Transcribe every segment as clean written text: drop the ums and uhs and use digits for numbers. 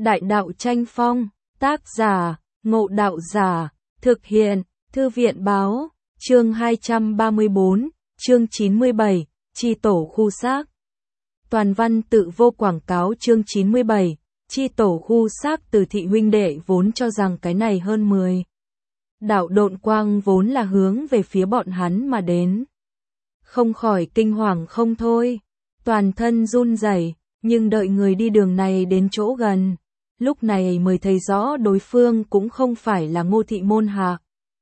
Đại đạo tranh phong, tác giả, Ngộ Đạo Giả, thực hiện, Thư viện báo, chương 234, chương 97, chi tổ khu xác. Toàn văn tự vô quảng cáo chương 97, chi tổ khu xác. Từ Thị huynh đệ vốn cho rằng cái này hơn 10 đạo độn quang vốn là hướng về phía bọn hắn mà đến. Không khỏi kinh hoàng không thôi, toàn thân run rẩy, nhưng đợi người đi đường này đến chỗ gần, lúc này mới thấy rõ đối phương cũng không phải là Ngô Thị môn hạ,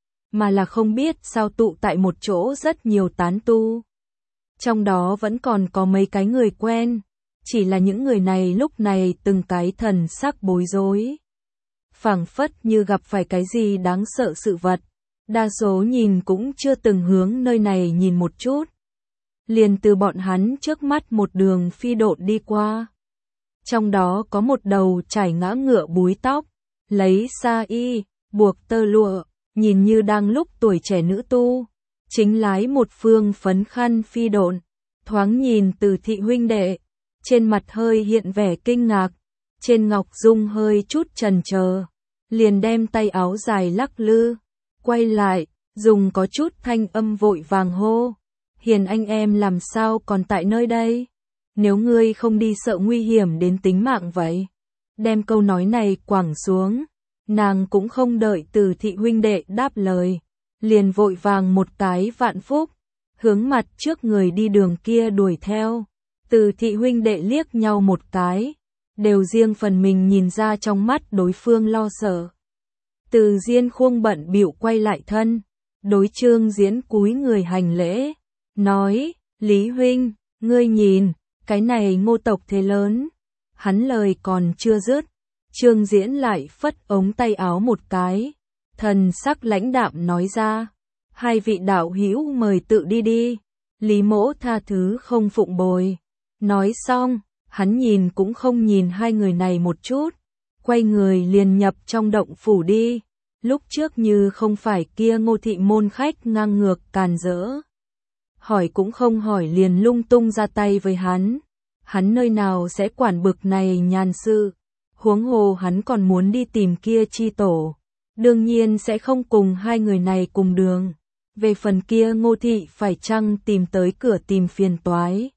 mà là không biết sao tụ tại một chỗ rất nhiều tán tu. Trong đó vẫn còn có mấy cái người quen, chỉ là những người này lúc này từng cái thần sắc bối rối, phảng phất như gặp phải cái gì đáng sợ sự vật. Đa số nhìn cũng chưa từng hướng nơi này nhìn một chút, liền từ bọn hắn trước mắt một đường phi độn đi qua. Trong đó có một đầu trải ngã ngựa búi tóc, lấy sa y, buộc tơ lụa, nhìn như đang lúc tuổi trẻ nữ tu, chính lái một phương phấn khăn phi độn, thoáng nhìn Từ Thị huynh đệ, trên mặt hơi hiện vẻ kinh ngạc, trên ngọc dung hơi chút chần chờ, liền đem tay áo dài lắc lư, quay lại, dùng có chút thanh âm vội vàng hô: "Hiền anh em làm sao còn tại nơi đây? Nếu ngươi không đi sợ nguy hiểm đến tính mạng vậy?" Đem câu nói này quẳng xuống, nàng cũng không đợi Từ Thị huynh đệ đáp lời, liền vội vàng một cái vạn phúc, hướng mặt trước người đi đường kia đuổi theo. Từ Thị huynh đệ liếc nhau một cái, đều riêng phần mình nhìn ra trong mắt đối phương lo sợ. Từ Diên khuông bận bịu quay lại thân, đối Trương Diễn cúi người hành lễ, nói: "Lý huynh, ngươi nhìn, cái này Ngô tộc thế lớn." Hắn lời còn chưa dứt, Trương Diễn lại phất ống tay áo một cái, thần sắc lãnh đạm nói ra: "Hai vị đạo hữu mời tự đi đi, Lý mỗ tha thứ không phụng bồi." Nói xong, hắn nhìn cũng không nhìn hai người này một chút, quay người liền nhập trong động phủ đi. Lúc trước như không phải kia Ngô Thị môn khách ngang ngược càn rỡ, hỏi cũng không hỏi liền lung tung ra tay với hắn. Hắn nơi nào sẽ quản bực này nhàn sự, huống hồ hắn còn muốn đi tìm kia chi tổ, đương nhiên sẽ không cùng hai người này cùng đường. Về phần kia Ngô Thị phải chăng tìm tới cửa tìm phiền toái,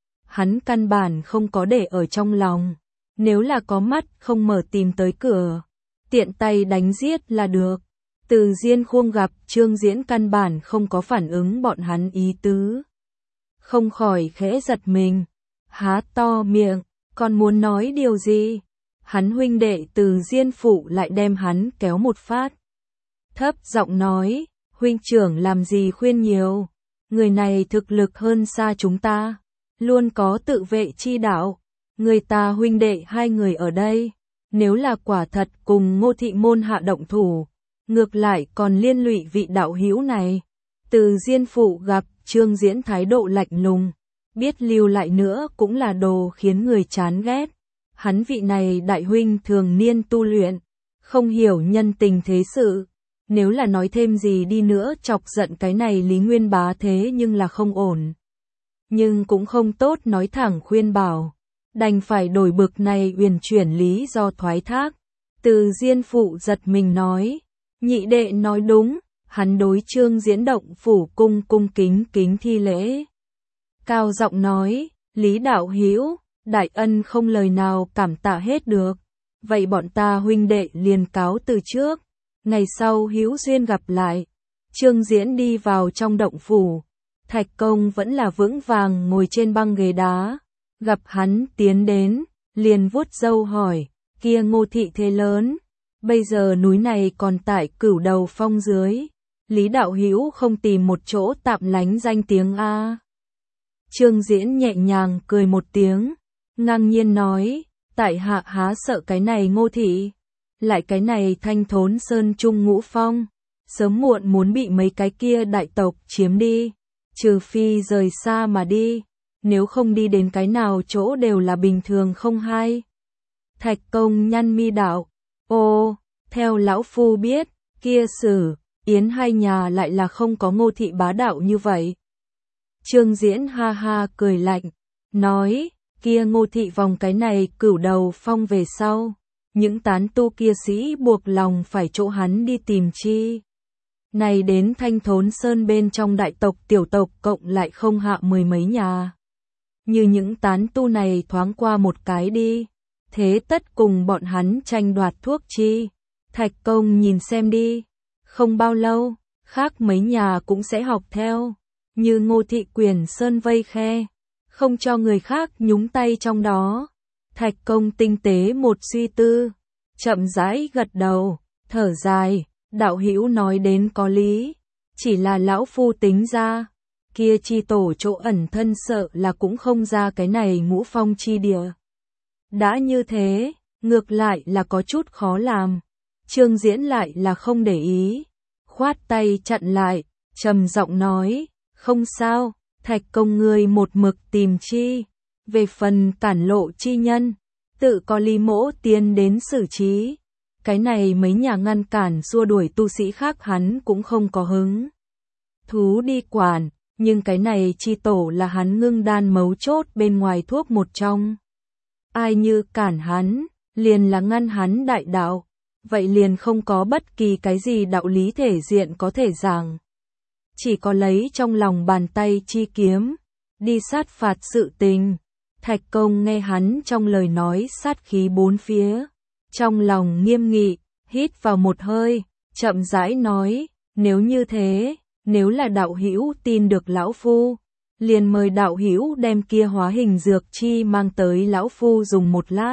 hắn căn bản không có để ở trong lòng. Nếu là có mắt không mở tìm tới cửa, tiện tay đánh giết là được. Từ Diên khuông gặp Trương Diễn căn bản không có phản ứng bọn hắn ý tứ, không khỏi khẽ giật mình, há to miệng, còn muốn nói điều gì. Hắn huynh đệ Từ Diên phụ lại đem hắn kéo một phát, thấp giọng nói: "Huynh trưởng làm gì khuyên nhiều, người này thực lực hơn xa chúng ta, luôn có tự vệ chi đạo. Người ta huynh đệ hai người ở đây, nếu là quả thật cùng Ngô Thị môn hạ động thủ, ngược lại còn liên lụy vị đạo hữu này." Từ Diên phụ gặp Trương Diễn thái độ lạnh lùng, biết lưu lại nữa cũng là đồ khiến người chán ghét. Hắn vị này đại huynh thường niên tu luyện, không hiểu nhân tình thế sự, nếu là nói thêm gì đi nữa chọc giận cái này Lý Nguyên bá thế nhưng là không ổn. Nhưng cũng không tốt nói thẳng khuyên bảo, đành phải đổi bực này uyển chuyển lý do thoái thác. Từ Diên phụ giật mình nói: "Nhị đệ nói đúng." Hắn đối Trương Diễn động phủ cung cung kính kính thi lễ, cao giọng nói: "Lý đạo hữu, đại ân không lời nào cảm tạ hết được. Vậy bọn ta huynh đệ liền cáo từ trước, ngày sau hữu duyên gặp lại." Trương Diễn đi vào trong động phủ, Thạch Công vẫn là vững vàng ngồi trên băng ghế đá, gặp hắn tiến đến, liền vuốt râu hỏi: "Kia Ngô Thị thế lớn, bây giờ núi này còn tại Cửu Đầu Phong dưới, Lý đạo hữu không tìm một chỗ tạm lánh danh tiếng a?" Trương Diễn nhẹ nhàng cười một tiếng, ngang nhiên nói: "Tại hạ há sợ cái này Ngô Thị, lại cái này Thanh Thốn Sơn Trung Ngũ Phong, sớm muộn muốn bị mấy cái kia đại tộc chiếm đi, trừ phi rời xa mà đi, nếu không đi đến cái nào chỗ đều là bình thường không hay." Thạch Công nhăn mi đạo: "Ô, theo lão phu biết, kia Sử, Yến hai nhà lại là không có Ngô Thị bá đạo như vậy." Trương Diễn ha ha cười lạnh, nói: "Kia Ngô Thị vòng cái này Cửu Đầu Phong về sau, những tán tu kia sĩ buộc lòng phải chỗ hắn đi tìm chi. Này đến Thanh Thốn Sơn bên trong đại tộc tiểu tộc cộng lại không hạ mười mấy nhà. Như những tán tu này thoáng qua một cái đi, thế tất cùng bọn hắn tranh đoạt thuốc chi. Thạch Công nhìn xem đi, không bao lâu, khác mấy nhà cũng sẽ học theo, như Ngô Thị Quyền Sơn vây khe, không cho người khác nhúng tay trong đó. Thạch Công tinh tế một suy tư, chậm rãi gật đầu, thở dài, đạo hữu nói đến có lý, chỉ là lão phu tính ra, kia chi tổ chỗ ẩn thân sợ là cũng không ra cái này Ngũ Phong chi địa. Đã như thế, ngược lại là có chút khó làm. Trương Diễn lại là không để ý, khoát tay chặn lại, trầm giọng nói, không sao, Thạch Công ngươi một mực tìm chi, về phần cản lộ chi nhân, tự có Lý Mỗ tiến đến xử trí. Cái này mấy nhà ngăn cản xua đuổi tu sĩ khác hắn cũng không có hứng thú đi quản, nhưng cái này chi tổ là hắn ngưng đan mấu chốt bên ngoài thuốc một trong. Ai như cản hắn, liền là ngăn hắn đại đạo, vậy liền không có bất kỳ cái gì đạo lý thể diện có thể giảng. Chỉ có lấy trong lòng bàn tay chi kiếm, đi sát phạt sự tình. Thạch Công nghe hắn trong lời nói sát khí bốn phía, trong lòng nghiêm nghị, hít vào một hơi, chậm rãi nói, nếu như thế, nếu là đạo hữu tin được lão phu, liền mời đạo hữu đem kia hóa hình dược chi mang tới lão phu dùng một lát.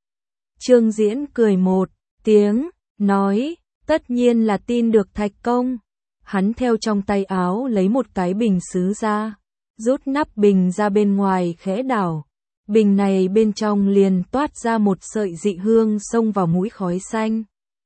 Trương Diễn cười một tiếng, nói, tất nhiên là tin được Thạch Công. Hắn theo trong tay áo lấy một cái bình sứ ra, rút nắp bình ra bên ngoài khẽ đảo. Bình này bên trong liền toát ra một sợi dị hương xông vào mũi khói xanh.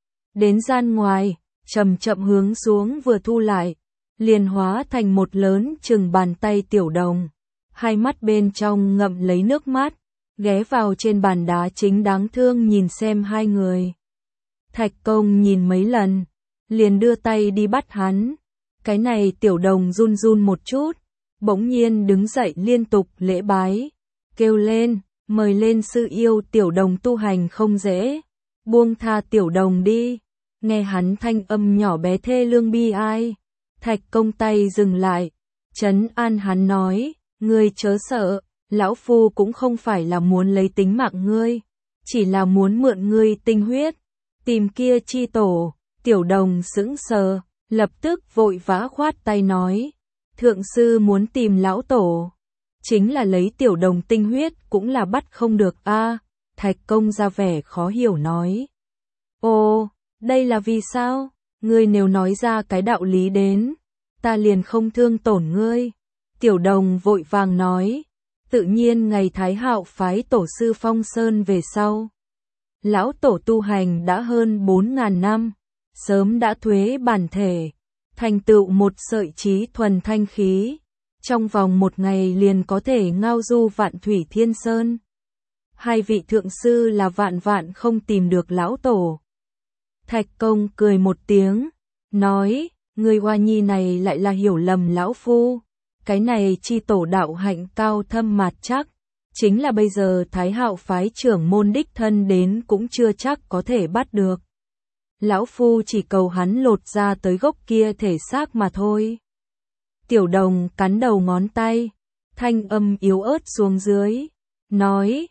Đến gian ngoài, chậm chậm hướng xuống vừa thu lại, liền hóa thành một lớn chừng bàn tay tiểu đồng. Hai mắt bên trong ngậm lấy nước mắt, ghé vào trên bàn đá chính đáng thương nhìn xem hai người. Thạch Công nhìn mấy lần, liền đưa tay đi bắt hắn. Cái này tiểu đồng run run một chút, bỗng nhiên đứng dậy liên tục lễ bái, kêu lên, mời lên sư yêu tiểu đồng tu hành không dễ, buông tha tiểu đồng đi. Nghe hắn thanh âm nhỏ bé thê lương bi ai, Thạch Công tay dừng lại, trấn an hắn nói, ngươi chớ sợ, lão phu cũng không phải là muốn lấy tính mạng ngươi, chỉ là muốn mượn ngươi tinh huyết, tìm kia chi tổ. Tiểu đồng sững sờ, lập tức vội vã khoát tay nói, thượng sư muốn tìm lão tổ, chính là lấy tiểu đồng tinh huyết cũng là bắt không được a. Thạch Công ra vẻ khó hiểu nói, ồ, đây là vì sao? Ngươi nếu nói ra cái đạo lý đến, ta liền không thương tổn ngươi. Tiểu đồng vội vàng nói, tự nhiên ngày Thái Hạo phái tổ sư Phong Sơn về sau, lão tổ tu hành đã hơn 4.000 năm, sớm đã thuế bản thể, thành tựu một sợi trí thuần thanh khí, trong vòng một ngày liền có thể ngao du vạn thủy thiên sơn. Hai vị thượng sư là vạn vạn không tìm được lão tổ. Thạch Công cười một tiếng, nói, người hoa nhi này lại là hiểu lầm lão phu, cái này chi tổ đạo hạnh cao thâm mạt chắc, chính là bây giờ Thái Hạo phái trưởng môn đích thân đến cũng chưa chắc có thể bắt được. Lão phu chỉ cầu hắn lột ra tới gốc kia thể xác mà thôi. Tiểu đồng cắn đầu ngón tay, thanh âm yếu ớt xuống dưới, nói,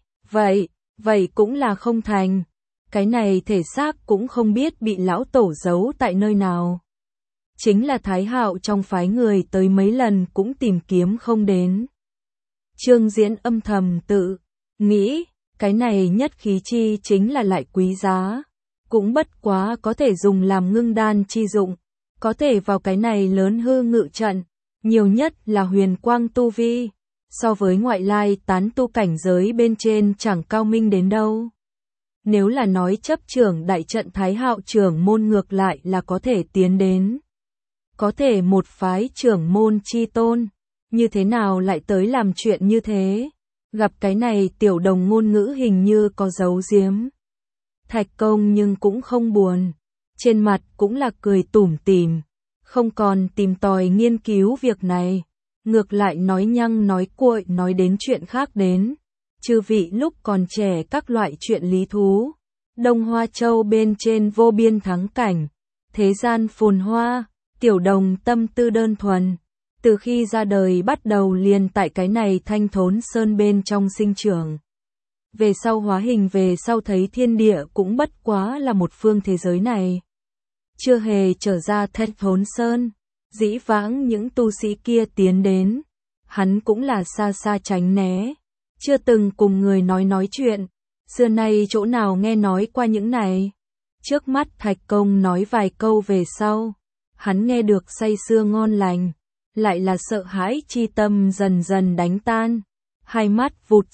vậy cũng là không thành, cái này thể xác cũng không biết bị lão tổ giấu tại nơi nào. Chính là Thái Hạo trong phái người tới mấy lần cũng tìm kiếm không đến. Trương Diễn âm thầm tự nghĩ, cái này nhất khí chi chính là lại quý giá, cũng bất quá có thể dùng làm ngưng đan chi dụng, có thể vào cái này lớn hư ngự trận, nhiều nhất là huyền quang tu vi, so với ngoại lai tán tu cảnh giới bên trên chẳng cao minh đến đâu. Nếu là nói chấp trưởng đại trận Thái Hạo trưởng môn ngược lại là có thể tiến đến. Có thể một phái trưởng môn chi tôn, như thế nào lại tới làm chuyện như thế? Gặp cái này tiểu đồng ngôn ngữ hình như có giấu giếm. Thạch Công nhưng cũng không buồn, trên mặt cũng là cười tủm tỉm, không còn tìm tòi nghiên cứu việc này, ngược lại nói nhăng nói cuội nói đến chuyện khác đến. Chư vị lúc còn trẻ các loại chuyện lý thú, Đông Hoa Châu bên trên vô biên thắng cảnh, thế gian phồn hoa, Tiểu Đồng tâm tư đơn thuần. Từ khi ra đời bắt đầu liền tại cái này Thanh Thốn Sơn bên trong sinh trưởng. Về sau hóa hình về sau thấy thiên địa cũng bất quá là một phương thế giới này. Chưa hề trở ra Thanh Thốn Sơn, dĩ vãng những tu sĩ kia tiến đến, hắn cũng là xa xa tránh né, chưa từng cùng người nói chuyện, xưa nay chỗ nào nghe nói qua những này. Trước mắt Thạch Công nói vài câu về sau, hắn nghe được say sưa ngon lành, lại là sợ hãi chi tâm dần dần đánh tan, hai mắt vụt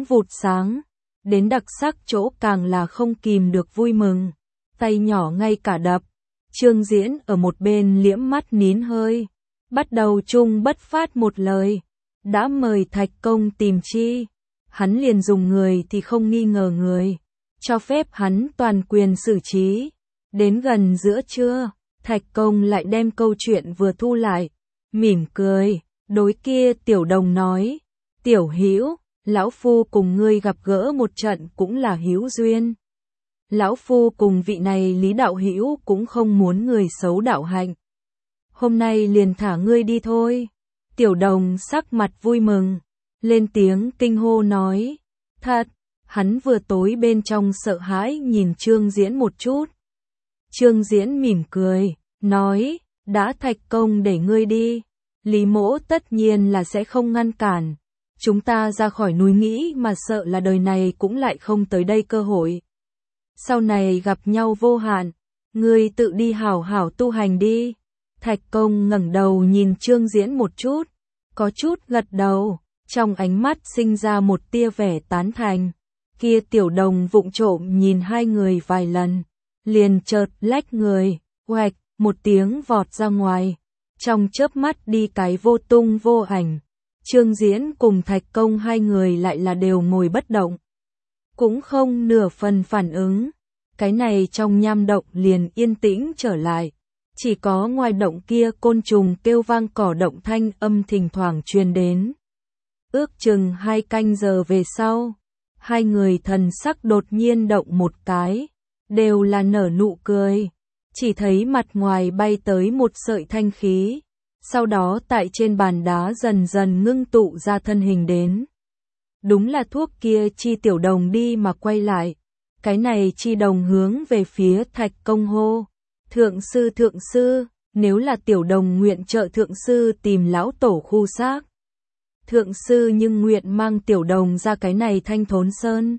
sáng, đến đặc sắc chỗ càng là không kìm được vui mừng, tay nhỏ ngay cả đập. Trương Diễn ở một bên liễm mắt nín hơi, bắt đầu chung bất phát một lời, đã mời Thạch Công tìm chi, hắn liền dùng người thì không nghi ngờ người, cho phép hắn toàn quyền xử trí. Đến gần giữa trưa, Thạch Công lại đem câu chuyện vừa thu lại, mỉm cười, đối kia Tiểu Đồng nói, Tiểu Hữu, lão phu cùng ngươi gặp gỡ một trận cũng là hữu duyên. Lão phu cùng vị này Lý đạo hữu cũng không muốn người xấu đạo hạnh. Hôm nay liền thả ngươi đi thôi. Tiểu Đồng sắc mặt vui mừng, lên tiếng kinh hô nói, thật, hắn vừa tối bên trong sợ hãi nhìn Trương Diễn một chút. Trương Diễn mỉm cười, nói, đã Thạch Công để ngươi đi, Lý mỗ tất nhiên là sẽ không ngăn cản. Chúng ta ra khỏi núi nghĩ mà sợ là đời này cũng lại không tới đây cơ hội. Sau này gặp nhau vô hạn, ngươi tự đi hảo hảo tu hành đi. Thạch Công ngẩng đầu nhìn Trương Diễn một chút, có chút gật đầu, trong ánh mắt sinh ra một tia vẻ tán thành. Kia Tiểu Đồng vụng trộm nhìn hai người vài lần, liền chợt lách người, oạch, một tiếng vọt ra ngoài, trong chớp mắt đi cái vô tung vô ảnh. Trương Diễn cùng Thạch Công hai người lại là đều ngồi bất động, cũng không nửa phần phản ứng. Cái này trong nham động liền yên tĩnh trở lại, chỉ có ngoài động kia côn trùng kêu vang cỏ động thanh âm thỉnh thoảng truyền đến. Ước chừng 2 canh giờ về sau, hai người thần sắc đột nhiên động một cái, đều là nở nụ cười, chỉ thấy mặt ngoài bay tới một sợi thanh khí, sau đó tại trên bàn đá dần dần ngưng tụ ra thân hình đến. Đúng là thuốc kia chi Tiểu Đồng đi mà quay lại, cái này chi Đồng hướng về phía Thạch Công hô, thượng sư, nếu là Tiểu Đồng nguyện trợ thượng sư tìm lão tổ khu xác. Thượng sư nhưng nguyện mang Tiểu Đồng ra cái này Thanh Thốn Sơn.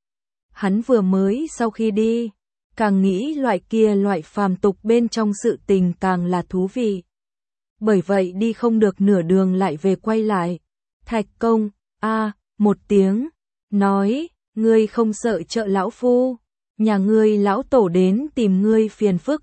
Hắn vừa mới sau khi đi, càng nghĩ loại phàm tục bên trong sự tình càng là thú vị. Bởi vậy đi không được nửa đường lại về quay lại. Thạch Công, một tiếng, nói, ngươi không sợ trợ lão phu, nhà ngươi lão tổ đến tìm ngươi phiền phức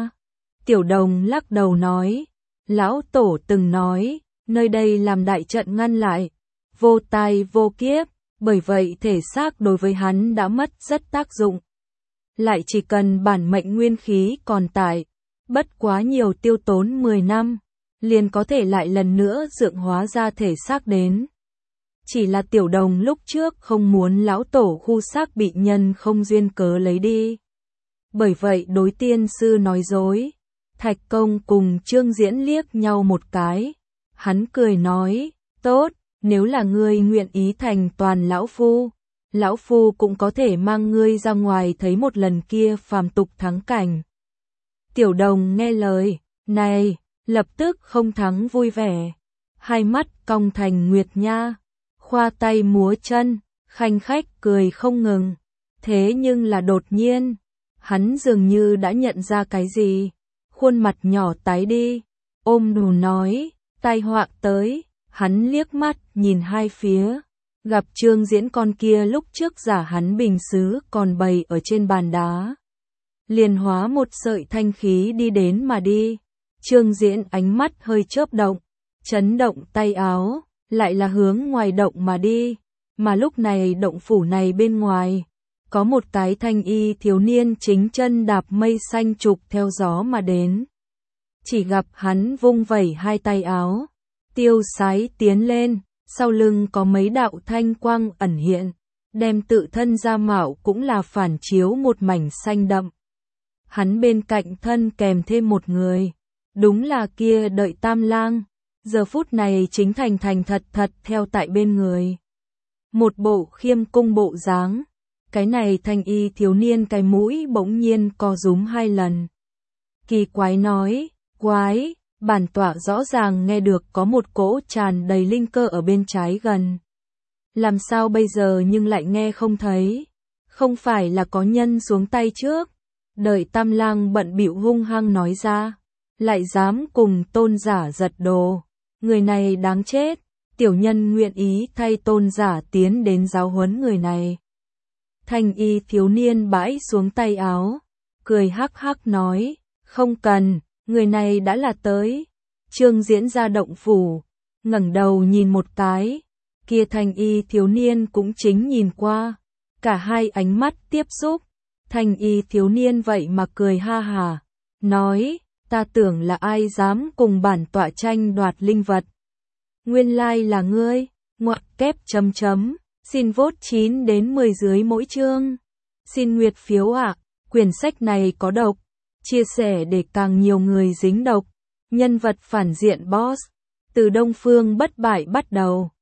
Tiểu Đồng lắc đầu nói, lão tổ từng nói, nơi đây làm đại trận ngăn lại, vô tai vô kiếp, bởi vậy thể xác đối với hắn đã mất rất tác dụng. Lại chỉ cần bản mệnh nguyên khí còn tại, bất quá nhiều tiêu tốn 10 năm, liền có thể lại lần nữa dựng hóa ra thể xác đến. Chỉ là Tiểu Đồng lúc trước không muốn lão tổ khu xác bị nhân không duyên cớ lấy đi. Bởi vậy đối tiên sư nói dối. Thạch Công cùng Trương Diễn liếc nhau một cái. Hắn cười nói, tốt, nếu là ngươi nguyện ý thành toàn lão phu cũng có thể mang ngươi ra ngoài thấy một lần kia phàm tục thắng cảnh. Tiểu Đồng nghe lời này, lập tức không thắng vui vẻ, hai mắt cong thành nguyệt nha, khoa tay múa chân, khanh khách cười không ngừng. Thế nhưng là đột nhiên, hắn dường như đã nhận ra cái gì, khuôn mặt nhỏ tái đi, ôm đù nói, tai họa tới. Hắn liếc mắt nhìn hai phía, gặp Trương Diễn con kia lúc trước giả hắn bình sứ còn bày ở trên bàn đá, liền hóa một sợi thanh khí đi đến mà đi. Trương Diễn ánh mắt hơi chớp động, chấn động tay áo, lại là hướng ngoài động mà đi. Mà lúc này động phủ này bên ngoài, có một cái thanh y thiếu niên chính chân đạp mây xanh trục theo gió mà đến. Chỉ gặp hắn vung vẩy hai tay áo, tiêu sái tiến lên, sau lưng có mấy đạo thanh quang ẩn hiện, đem tự thân ra mạo cũng là phản chiếu một mảnh xanh đậm. Hắn bên cạnh thân kèm thêm một người, đúng là kia Đợi Tam Lang, giờ phút này chính thành thành thật thật theo tại bên người. Một bộ khiêm cung bộ dáng, cái này thanh y thiếu niên cái mũi bỗng nhiên co rúm 2 lần. Kỳ quái nói, quái, bản tọa rõ ràng nghe được có một cỗ tràn đầy linh cơ ở bên trái gần. Làm sao bây giờ nhưng lại nghe không thấy? Không phải là có nhân xuống tay trước? Đợi Tam Lang bận bịu hung hăng nói ra, lại dám cùng tôn giả giật đồ. Người này đáng chết, tiểu nhân nguyện ý thay tôn giả tiến đến giáo huấn người này. Thanh y thiếu niên bãi xuống tay áo, cười hắc hắc nói, không cần, người này đã là tới. Trương Diễn ra động phủ, ngẩng đầu nhìn một cái, kia thanh y thiếu niên cũng chính nhìn qua, cả hai ánh mắt tiếp xúc, thanh y thiếu niên vậy mà cười ha hà, nói, ta tưởng là ai dám cùng bản tọa tranh đoạt linh vật. Nguyên lai là ngươi, ngoặc kép chấm chấm, xin vote 9 đến 10 dưới mỗi chương. Xin nguyệt phiếu ạ, quyển sách này có độc, chia sẻ để càng nhiều người dính độc. Nhân vật phản diện boss, từ Đông Phương bất bại bắt đầu.